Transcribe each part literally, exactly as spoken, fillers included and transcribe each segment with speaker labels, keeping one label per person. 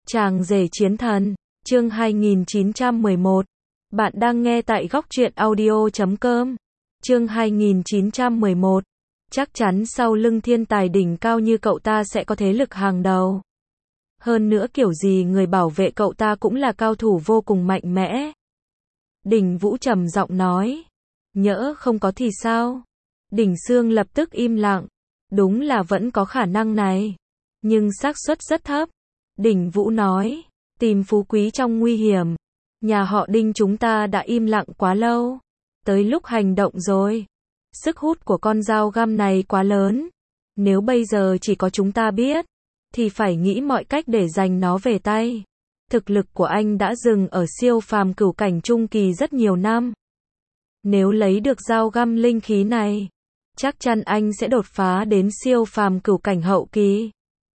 Speaker 1: Chàng rể chiến thần, chương hai nghìn chín trăm mười một. Bạn đang nghe tại góc truyện audio chấm com. Chương hai nghìn chín trăm mười một. Chắc chắn sau lưng thiên tài đỉnh cao như cậu ta sẽ có thế lực hàng đầu. Hơn nữa kiểu gì người bảo vệ cậu ta cũng là cao thủ vô cùng mạnh mẽ. Đỉnh Vũ trầm giọng nói. Nhỡ không có thì sao? Đỉnh Sương lập tức im lặng. Đúng là vẫn có khả năng này. Nhưng xác suất rất thấp. Đỉnh Vũ nói. Tìm phú quý trong nguy hiểm. Nhà họ Đinh chúng ta đã im lặng quá lâu. Tới lúc hành động rồi. Sức hút của con dao găm này quá lớn. Nếu bây giờ chỉ có chúng ta biết, thì phải nghĩ mọi cách để giành nó về tay. Thực lực của anh đã dừng ở siêu phàm cửu cảnh trung kỳ rất nhiều năm. Nếu lấy được dao găm linh khí này, chắc chắn anh sẽ đột phá đến siêu phàm cửu cảnh hậu kỳ.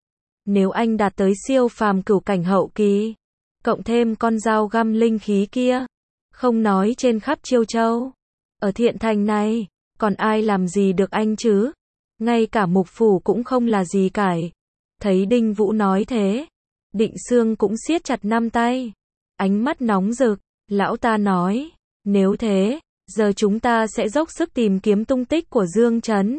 Speaker 1: Nếu anh đạt tới siêu phàm cửu cảnh hậu kỳ, cộng thêm con dao găm linh khí kia, không nói trên khắp Chiêu Châu, ở Thiện Thành này, còn ai làm gì được anh chứ? Ngay cả Mục Phủ cũng không là gì cải. Thấy Đinh Vũ nói thế, Định Sương cũng siết chặt năm tay, ánh mắt nóng rực. Lão ta nói, nếu thế, giờ chúng ta sẽ dốc sức tìm kiếm tung tích của Dương Chấn.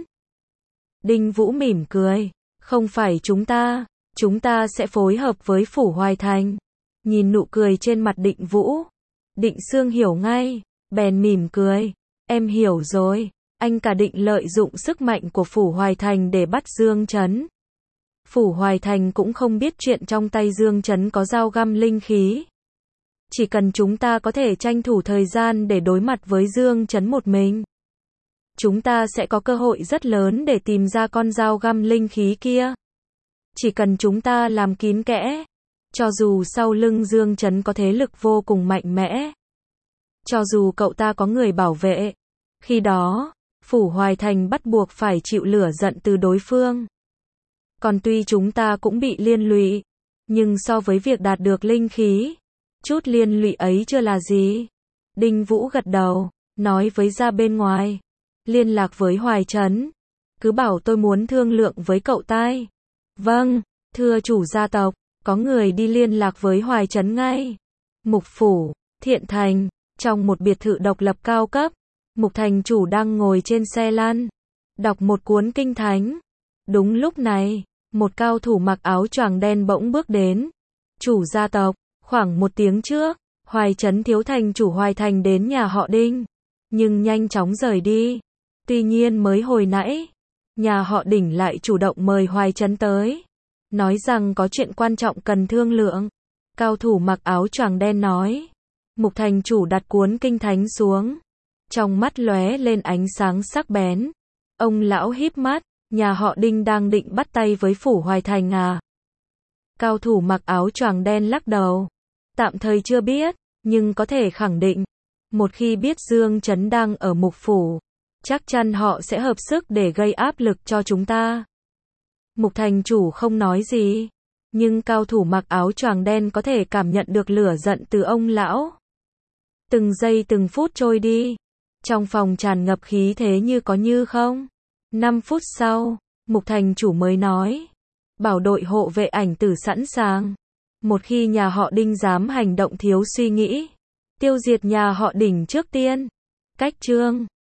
Speaker 1: Đinh Vũ mỉm cười, không phải chúng ta, chúng ta sẽ phối hợp với Phủ Hoài Thành. Nhìn nụ cười trên mặt Định Vũ, Định Sương hiểu ngay, bèn mỉm cười, em hiểu rồi, anh cả định lợi dụng sức mạnh của Phủ Hoài Thành để bắt Dương Chấn. Phủ Hoài Thành cũng không biết chuyện trong tay Dương Chấn có dao găm linh khí. Chỉ cần chúng ta có thể tranh thủ thời gian để đối mặt với Dương Chấn một mình, chúng ta sẽ có cơ hội rất lớn để tìm ra con dao găm linh khí kia. Chỉ cần chúng ta làm kín kẽ, cho dù sau lưng Dương Chấn có thế lực vô cùng mạnh mẽ, cho dù cậu ta có người bảo vệ, khi đó, Phủ Hoài Thành bắt buộc phải chịu lửa giận từ đối phương. Còn tuy chúng ta cũng bị liên lụy, nhưng so với việc đạt được linh khí, chút liên lụy ấy chưa là gì. Đinh Vũ gật đầu, nói với ra bên ngoài, liên lạc với Hoài Trấn, cứ bảo tôi muốn thương lượng với cậu ta. Vâng, thưa chủ gia tộc, có người đi liên lạc với Hoài Trấn ngay. Mục Phủ, Thiện Thành, trong một biệt thự độc lập cao cấp, Mục thành chủ đang ngồi trên xe lăn, đọc một cuốn kinh thánh. Đúng lúc này, một cao thủ mặc áo choàng đen bỗng bước đến. Chủ gia tộc, khoảng một tiếng trước, Hoài Trấn thiếu thành chủ Hoài Thành đến nhà họ Đinh, nhưng nhanh chóng rời đi. Tuy nhiên mới hồi nãy, nhà họ Đỉnh lại chủ động mời Hoài Trấn tới, nói rằng có chuyện quan trọng cần thương lượng. Cao thủ mặc áo choàng đen nói. Mục thành chủ đặt cuốn kinh thánh xuống, trong mắt lóe lên ánh sáng sắc bén. Ông lão híp mắt, nhà họ Đinh đang định bắt tay với Phủ Hoài Thành à? Cao thủ mặc áo choàng đen lắc đầu. Tạm thời chưa biết, nhưng có thể khẳng định, một khi biết Dương Chấn đang ở Mục Phủ, chắc chắn họ sẽ hợp sức để gây áp lực cho chúng ta. Mục thành chủ không nói gì, nhưng cao thủ mặc áo choàng đen có thể cảm nhận được lửa giận từ ông lão. Từng giây từng phút trôi đi, trong phòng tràn ngập khí thế như có như không. Năm phút sau, Mục thành chủ mới nói, bảo đội hộ vệ ảnh tử sẵn sàng. Một khi nhà họ Đinh dám hành động thiếu suy nghĩ, tiêu diệt nhà họ Đỉnh trước tiên. Cách chương